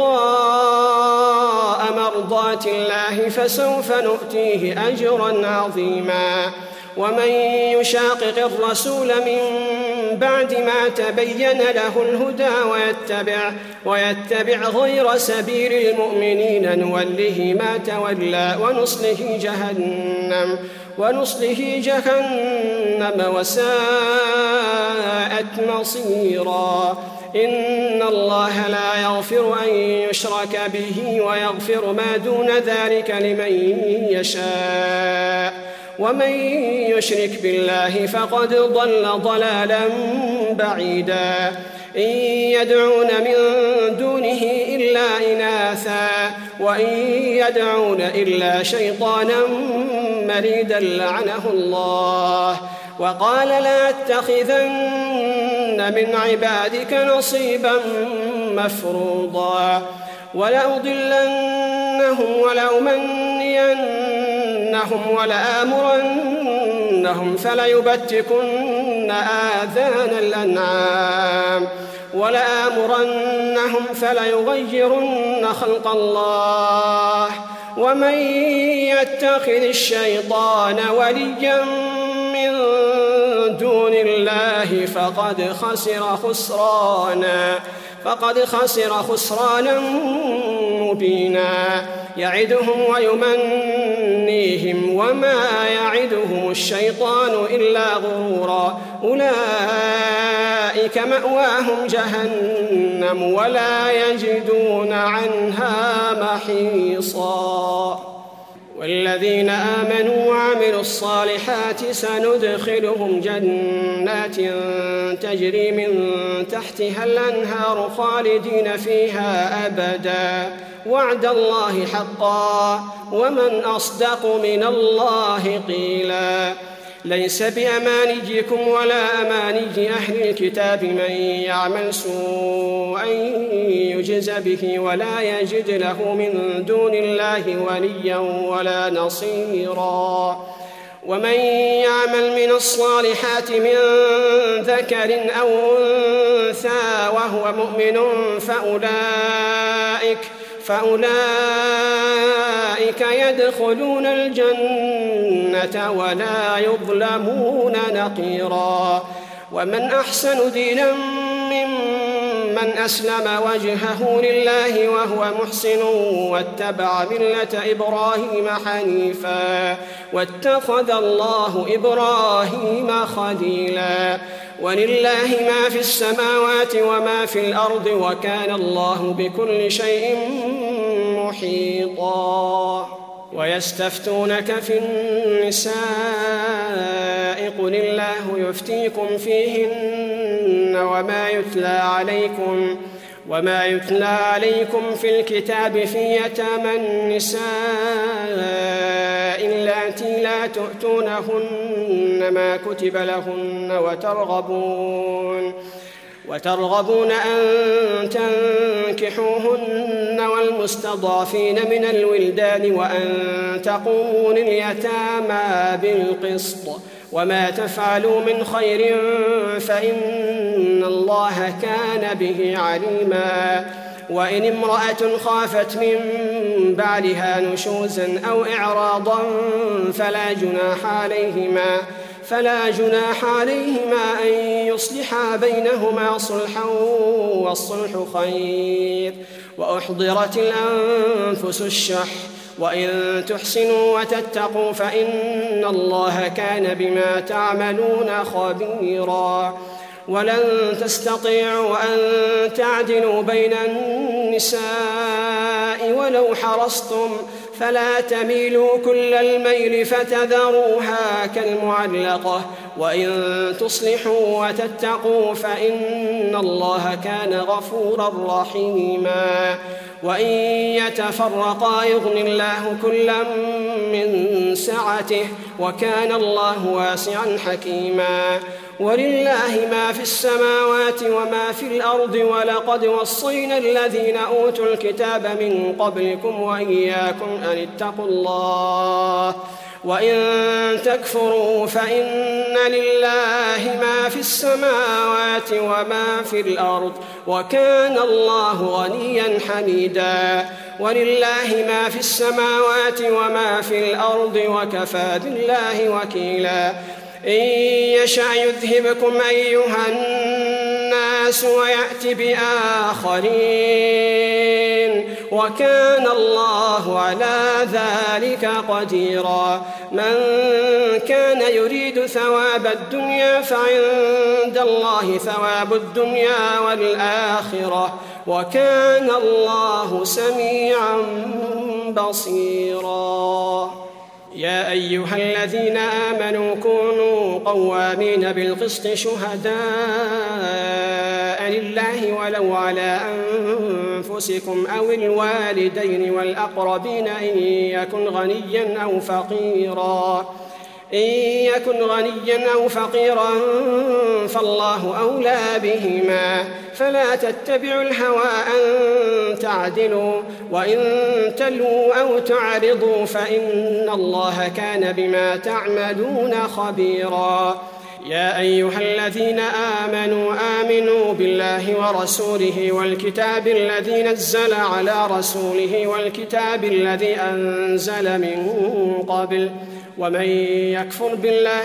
ابتغاء مرضات الله فسوف نؤتيه أجرا عظيما ومن يشاقق الرسول من بعد ما تبين له الهدى ويتبع, ويتبع غير سبيل المؤمنين نوله ما تولى ونصله جهنم ونصله جهنم وساءت مصيرا إن الله لا يغفر أن يشرك به ويغفر ما دون ذلك لمن يشاء ومن يشرك بالله فقد ضل ضلالا بعيدا إن يدعون من دونه إلا إناثا وإن يدعون إلا شيطانا مريدا لعنه الله وقال لا أتخذن من عبادك نصيبا مفروضا ولأضلنهم ولأمنينهم ولآمرنهم فليبتكن آذان الأنعام ولآمرنهم فليغيرن خلق الله ومن يتخذ الشيطان وليا من دون الله فقد خسر خسرانا فقد خسر خسرانا مبينا يعدهم ويمنيهم وما يعدهم الشيطان إلا غرورا أولئك مأواهم جهنم ولا يجدون عنها محيصا والذين آمنوا وعملوا الصالحات سندخلهم جنات تجري من تحتها الأنهار خالدين فيها أبدا وعد الله حقا ومن أصدق من الله قيلا ليس بأمانيكم ولا أماني أهل الكتاب من يعمل سوءا يجز به ولا يجد له من دون الله وليا ولا نصيرا ومن يعمل من الصالحات من ذكر أو أنثى وهو مؤمن فأولئك فأولئك يدخلون الجنة ولا يظلمون نقيرا ومن أحسن دينا ممن أسلم وجهه لله وهو محسن واتبع ملة إبراهيم حنيفا واتخذ الله إبراهيم خليلا ولله ما في السماوات وما في الأرض وكان الله بكل شيء محيطا ويستفتونك في النساء قل الله يفتيكم فيهن وما يتلى عليكم وما يتلى عليكم في الكتاب في يتامى النساء اللاتي لا تؤتونهن ما كتب لهن وترغبون وترغبون أن تنكحوهن والمستضعفين من الولدان وأن تقوموا لليتامى بالقسط وما تفعلوا من خير فإن الله كان به عليما. وإن امرأة خافت من بعلها نشوزا أو إعراضا فلا جناح عليهما فلا جناح عليهما أن يصلحا بينهما صلحا والصلح خير. وأحضرت الأنفس الشح وإن تحسنوا وتتقوا فإن الله كان بما تعملون خبيرا. ولن تستطيعوا أن تعدلوا بين النساء ولو حرصتم فلا تميلوا كل الميل فتذروها كالمعلقة وإن تصلحوا وتتقوا فإن الله كان غفورا رحيما. وإن يتفرقا يغن الله كلا من سعته وكان الله واسعا حكيما. ولله ما في السماوات وما في الأرض ولقد وصينا الذين أوتوا الكتاب من قبلكم وإياكم أن اتقوا الله وإن تكفروا فإن لله ما في السماوات وما في الأرض وكان الله غنيا حميدا. ولله ما في السماوات وما في الأرض وكفى بالله وكيلا. إن يشأ يذهبكم أيها الناس ويأت بآخرين وكان الله على ذلك قديرا. من كان يريد ثواب الدنيا فعند الله ثواب الدنيا والآخرة وكان الله سميعا بصيرا. يا أيها الذين آمنوا كونوا قوامين بالقسط شهداء لله ولو على أنفسكم أو الوالدين والأقربين إن يكن غنيا أو فقيرا إن يكن غنيا أو فقيرا فالله أولى بهما فلا تتبعوا الهوى أن تعدلوا وإن تلووا أو تعرضوا فإن الله كان بما تعملون خبيرا. يا أيها الذين آمنوا آمنوا بالله ورسوله والكتاب الذي نزل على رسوله والكتاب الذي أنزل من قبل ومن يكفر بالله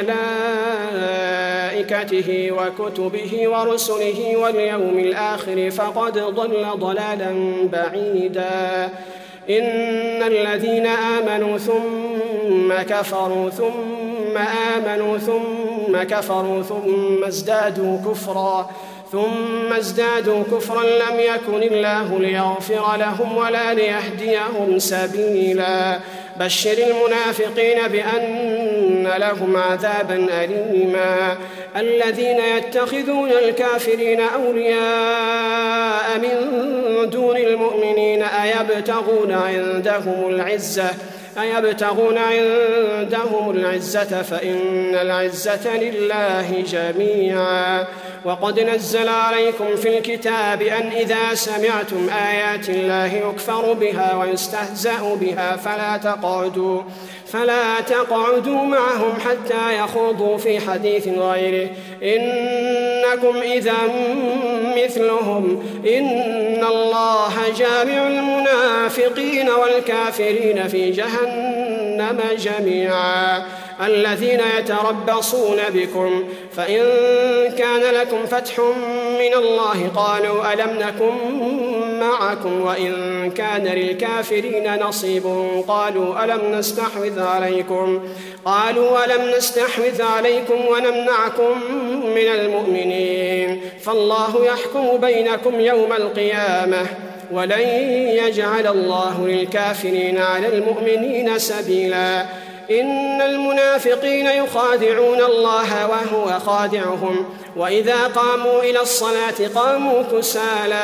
وملائكته وكتبه ورسله واليوم الآخر فقد ضل ضلالا بعيدا. إن الذين آمنوا ثم كفروا ثم آمنوا ثم كفروا ثم ازدادوا كفرا ثم ازدادوا كفرا لم يكن الله ليغفر لهم ولا ليهديهم سبيلا. بشر المنافقين بأن لهم عذابا أليما. الذين يتخذون الكافرين أولياء من دون المؤمنين أيبتغون عندهم العزة أيبتغون عندهم العزة فإن العزة لله جميعا. وقد نزل عليكم في الكتاب أن إذا سمعتم آيات الله يكفر بها ويستهزأ بها فلا تقعدوا فلا تقعدوا معهم حتى يخوضوا في حديث غيره إنكم إذا مثلهم إن الله جامع المنافقين والكافرين في جهنم جميعا. الذين يتربصون بكم فإن كان لكم فتح من الله قالوا ألم نكن معكم وإن كان للكافرين نصيب قالوا ألم نستحوذ عليكم قالوا ألم نستحوذ عليكم ونمنعكم من المؤمنين فالله يحكم بينكم يوم القيامة ولن يجعل الله للكافرين على المؤمنين سبيلا. إن المنافقين يخادعون الله وهو خادعهم وإذا قاموا إلى الصلاة قاموا كسالى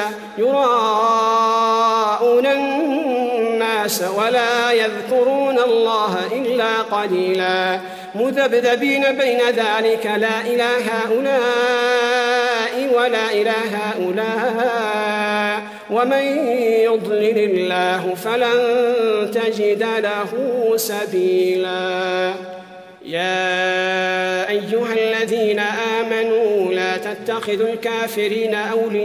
يراءون الناس ولا يذكرون الله إلا قليلا مذبذبين بين ذلك لا إلى هؤلاء ولا إلى هؤلاء ومن يضلل الله فلن تجد له سبيلا. يا أيها الذين آمنوا لا تتخذوا الكافرين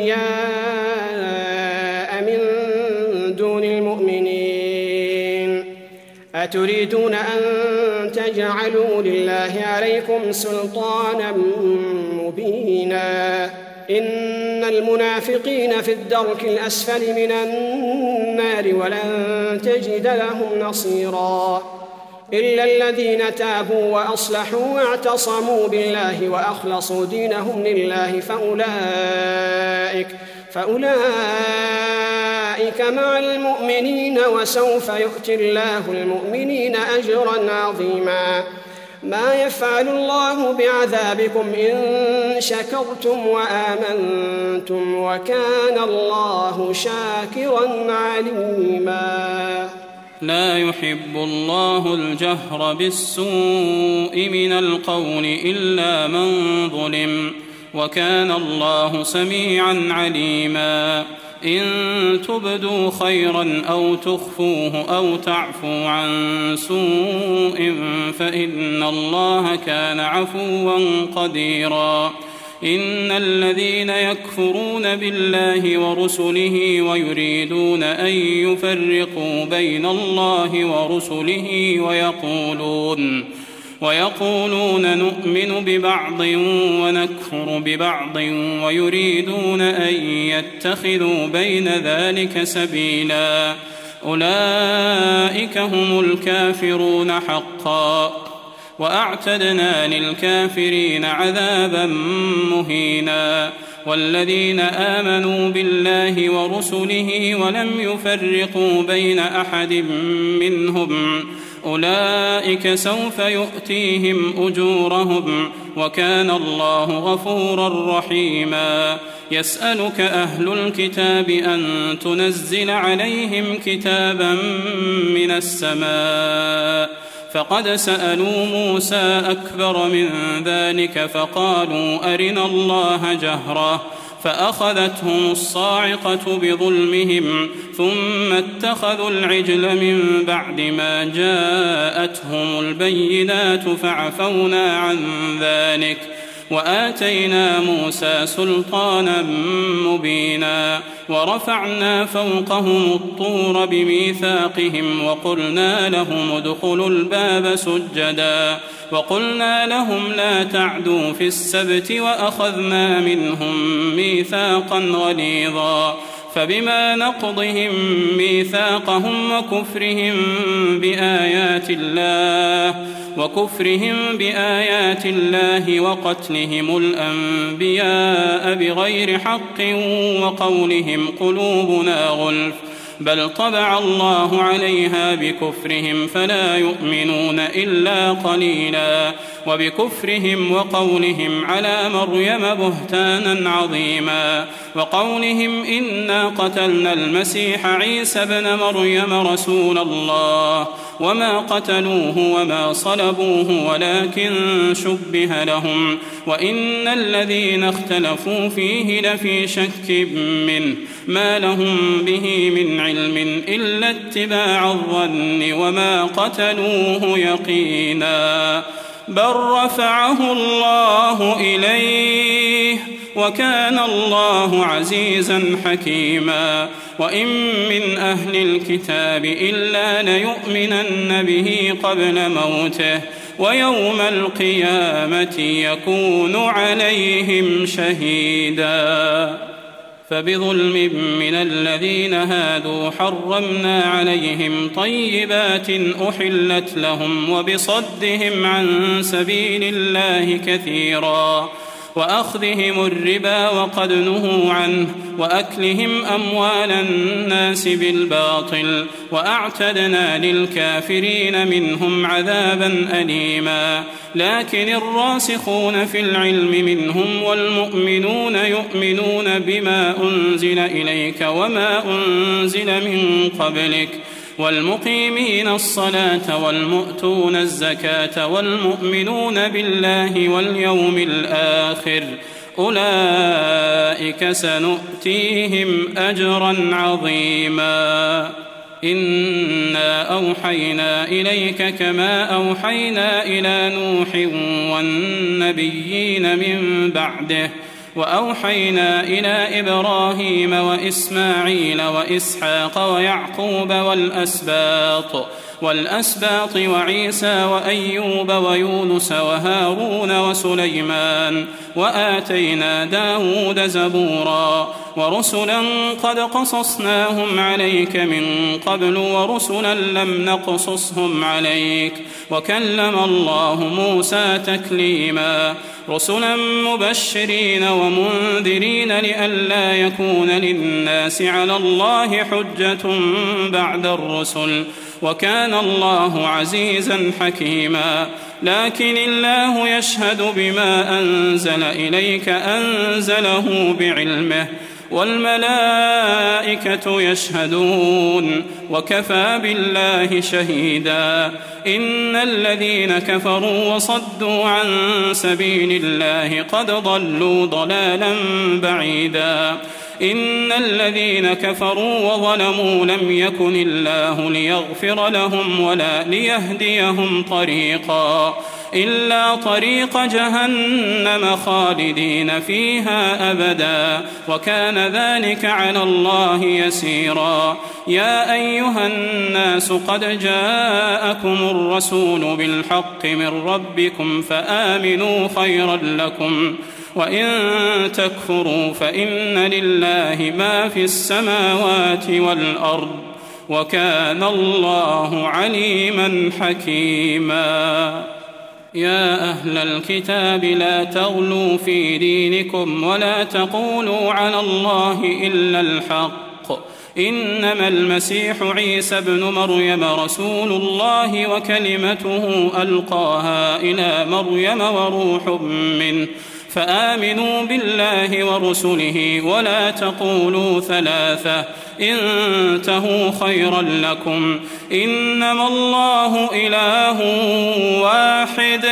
أولياء من دون المؤمنين أتريدون أن تجعلوا لله عليكم سلطانا مبينا إن المنافقين في الدرك الأسفل من النار ولن تجد لهم نصيرا إلا الذين تابوا وأصلحوا واعتصموا بالله وأخلصوا دينهم لله فأولئك فأولئك مع المؤمنين وسوف يؤتي الله المؤمنين أجرا عظيما. ما يفعل الله بعذابكم إن شكرتم وآمنتم وكان الله شاكرا عليما. لا يحب الله الجهر بالسوء من القول إلا من ظلم وكان الله سميعا عليما. إن تبدوا خيرا أو تخفوه أو تعفوا عن سوء فإن الله كان عفوا قديرا. إن الذين يكفرون بالله ورسله ويريدون أن يفرقوا بين الله ورسله ويقولون ويقولون نؤمن ببعض ونكفر ببعض ويريدون أن يتخذوا بين ذلك سبيلا أولئك هم الكافرون حقا وأعتدنا للكافرين عذابا مهينا. والذين آمنوا بالله ورسله ولم يفرقوا بين أحد منهم أولئك سوف يؤتيهم أجورهم وكان الله غفورا رحيما. يسألك أهل الكتاب أن تنزل عليهم كتابا من السماء فقد سألوا موسى أكبر من ذلك فقالوا أرنا الله جهرة فأخذتهم الصاعقة بظلمهم ثم اتخذوا العجل من بعد ما جاءتهم البينات فعفونا عن ذلك وآتينا موسى سلطانا مبينا. ورفعنا فوقهم الطور بميثاقهم وقلنا لهم ادخلوا الباب سجدا وقلنا لهم لا تعدوا في السبت وأخذنا منهم ميثاقا غليظا. فبما نقضهم ميثاقهم وكفرهم بآيات الله وكفرهم بآيات الله وقتلهم الأنبياء بغير حق وقولهم قلوبنا غلف بل طبع الله عليها بكفرهم فلا يؤمنون إلا قليلا. وبكفرهم وقولهم على مريم بهتانا عظيما وقولهم إنا قتلنا المسيح عيسى ابن مريم رسول الله وما قتلوه وما صلبوه ولكن شبه لهم وإن الذين اختلفوا فيه لفي شك منه ما لهم به من علم إلا اتباع الظن وما قتلوه يقينا بل رفعه الله إليه وكان الله عزيزا حكيما. وإن من أهل الكتاب إلا ليؤمنن به قبل موته ويوم القيامة يكون عليهم شهيدا. فبظلم من الذين هادوا حرمنا عليهم طيبات أحلت لهم وبصدهم عن سبيل الله كثيرا وأخذهم الربا وقد نهوا عنه وأكلهم أموال الناس بالباطل وأعتدنا للكافرين منهم عذابا أليما. لكن الراسخون في العلم منهم والمؤمنون يؤمنون بما أنزل إليك وما أنزل من قبلك والمقيمين الصلاة والمؤتون الزكاة والمؤمنون بالله واليوم الآخر أولئك سنؤتيهم أجرا عظيما. إنا أوحينا إليك كما أوحينا إلى نوح والنبيين من بعده وأوحينا إلى إبراهيم وإسماعيل وإسحاق ويعقوب والأسباط والأسباط وعيسى وأيوب ويونس وهارون وسليمان وآتينا داود زبورا ورسلا قد قصصناهم عليك من قبل ورسلا لم نقصصهم عليك وكلم الله موسى تكليما. رسلا مبشرين ومنذرين لئلا يكون للناس على الله حجة بعد الرسل وكان الله عزيزا حكيما. لكن الله يشهد بما أنزل إليك أنزله بعلمه والملائكة يشهدون وكفى بالله شهيدا. إن الذين كفروا وصدوا عن سبيل الله قد ضلوا ضلالا بعيدا. إن الذين كفروا وظلموا لم يكن الله ليغفر لهم ولا ليهديهم طريقا إلا طريق جهنم خالدين فيها أبدا وكان ذلك على الله يسيرا. يا أيها الناس قد جاءكم الرسول بالحق من ربكم فآمنوا خيرا لكم وإن تكفروا فإن لله ما في السماوات والأرض وكان الله عليما حكيما. يا أهل الكتاب لا تغلوا في دينكم ولا تقولوا على الله إلا الحق إنما المسيح عيسى ابن مريم رسول الله وكلمته ألقاها إلى مريم وروح منه فآمنوا بالله ورسله ولا تقولوا ثلاثة انتهوا خيرا لكم إنما الله إله واحد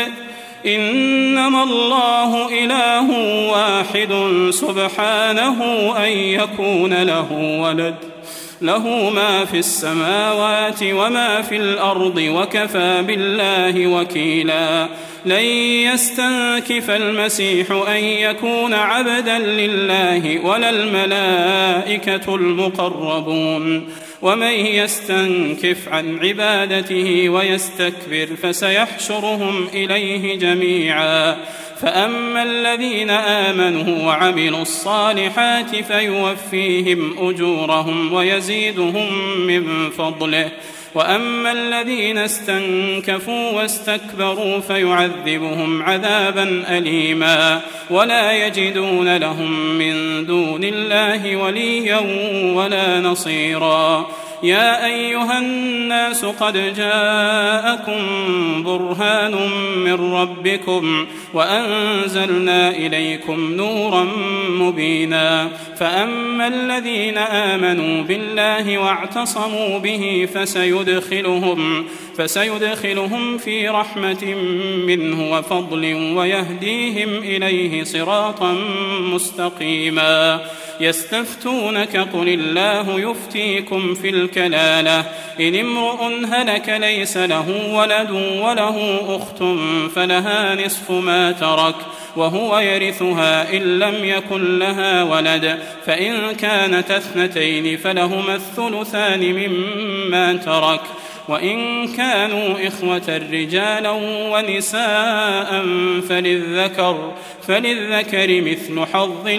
إنما الله إله واحد سبحانه أن يكون له ولد له ما في السماوات وما في الأرض وكفى بالله وكيلا. لن يستنكف المسيح أن يكون عبدا لله ولا الملائكة المقربون ومن يستنكف عن عبادته ويستكبر فسيحشرهم إليه جميعا. فأما الذين آمنوا وعملوا الصالحات فيوفيهم أجورهم ويزيدهم من فضله وأما الذين استنكفوا واستكبروا فيعذبهم عذابا أليما ولا يجدون لهم من دون الله وليا ولا نصيرا. يا أيها الناس قد جاءكم برهان من ربكم وأنزلنا إليكم نورا مبينا. فأما الذين آمنوا بالله واعتصموا به فسيدخلهم فسيدخلهم في رحمة منه وفضل ويهديهم إليه صراطا مستقيما. يستفتونك قل الله يفتيكم في الكلالة إن امرؤ هلك ليس له ولد وله أخت فلها نصف ما ترك وهو يرثها إن لم يكن لها ولد فإن كانت اثنتين فلهما الثلثان مما ترك وإن كانوا إخوة رجالا ونساء فللذكر فللذكر مثل حظ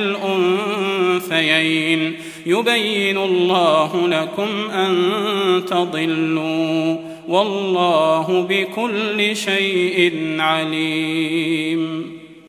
الأنثيين يبين الله لكم أن تضلوا والله بكل شيء عليم.